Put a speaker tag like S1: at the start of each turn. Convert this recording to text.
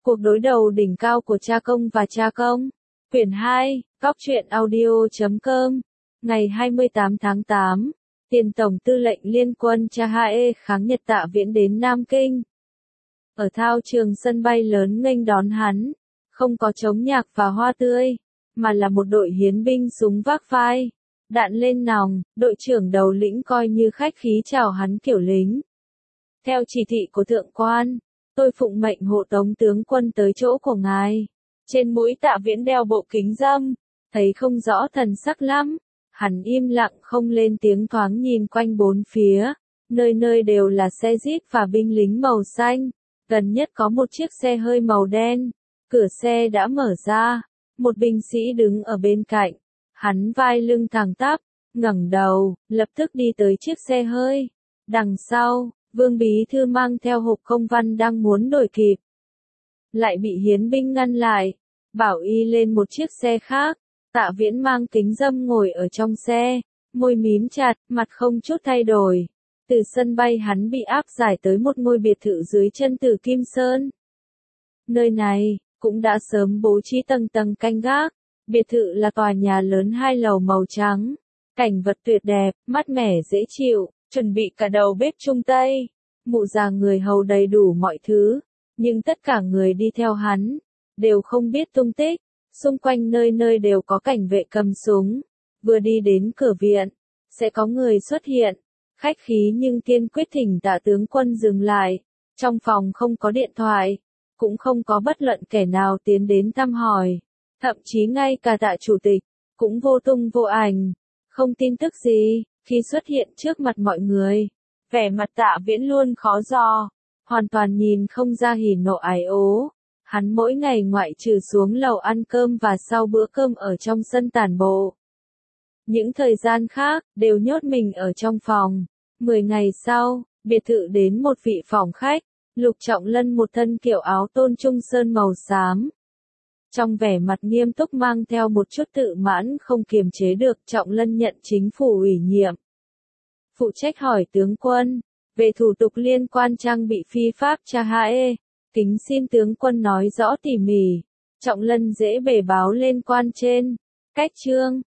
S1: Cuộc đối đầu đỉnh cao của cha công và cha công. Quyển 2, Góc truyện audio.com. Ngày 28 tháng 8, Tiền Tổng Tư lệnh Liên quân Cha-Ha-e kháng Nhật Tạ Viễn đến Nam Kinh. Ở thao trường sân bay lớn nghênh đón hắn, không có trống nhạc và hoa tươi, mà là một đội hiến binh súng vác vai, đạn lên nòng, đội trưởng đầu lĩnh coi như khách khí chào hắn kiểu lính. Theo chỉ thị của thượng quan, tôi phụng mệnh hộ tống tướng quân tới chỗ của ngài. Trên mũi Tạ Viễn đeo bộ kính râm, thấy không rõ thần sắc lắm, hắn im lặng không lên tiếng, thoáng nhìn quanh bốn phía, nơi nơi đều là xe jeep và binh lính màu xanh, gần nhất có một chiếc xe hơi màu đen, cửa xe đã mở ra, một binh sĩ đứng ở bên cạnh, hắn vai lưng thẳng tắp, ngẩng đầu, lập tức đi tới chiếc xe hơi. Đằng sau, Vương Bí Thư mang theo hộp công văn đang muốn đổi kịp, lại bị hiến binh ngăn lại, bảo y lên một chiếc xe khác. Tạ Viễn mang kính râm ngồi ở trong xe, môi mím chặt, mặt không chút thay đổi. Từ sân bay hắn bị áp giải tới một ngôi biệt thự dưới chân Tử Kim Sơn. Nơi này cũng đã sớm bố trí tầng tầng canh gác. Biệt thự là tòa nhà lớn 2 lầu màu trắng, cảnh vật tuyệt đẹp, mát mẻ dễ chịu, chuẩn bị cả đầu bếp Trung Tây. Mụ già người hầu đầy đủ mọi thứ, nhưng tất cả người đi theo hắn đều không biết tung tích. Xung quanh nơi nơi đều có cảnh vệ cầm súng. Vừa đi đến cửa viện, sẽ có người xuất hiện, khách khí nhưng kiên quyết thỉnh Tạ tướng quân dừng lại. Trong phòng không có điện thoại, cũng không có bất luận kẻ nào tiến đến thăm hỏi, thậm chí ngay cả Tạ chủ tịch cũng vô tung vô ảnh, không tin tức gì. Khi xuất hiện trước mặt mọi người, vẻ mặt Tạ Viễn luôn khó dò, hoàn toàn nhìn không ra hỉ nộ ái ố. Hắn mỗi ngày ngoại trừ xuống lầu ăn cơm và sau bữa cơm ở trong sân tản bộ. Những thời gian khác, đều nhốt mình ở trong phòng. 10 ngày sau, biệt thự đến một vị phòng khách, Lục Trọng Lân một thân kiểu áo tôn trung sơn màu xám. Trong vẻ mặt nghiêm túc mang theo một chút tự mãn không kiềm chế được, Trọng Lân nhận chính phủ ủy nhiệm. Phụ trách hỏi tướng quân, về thủ tục liên quan trang bị phi pháp Cha-Ha-e. Kính xin tướng quân nói rõ tỉ mỉ. Trọng Lân dễ bề báo lên quan trên. Cách chương,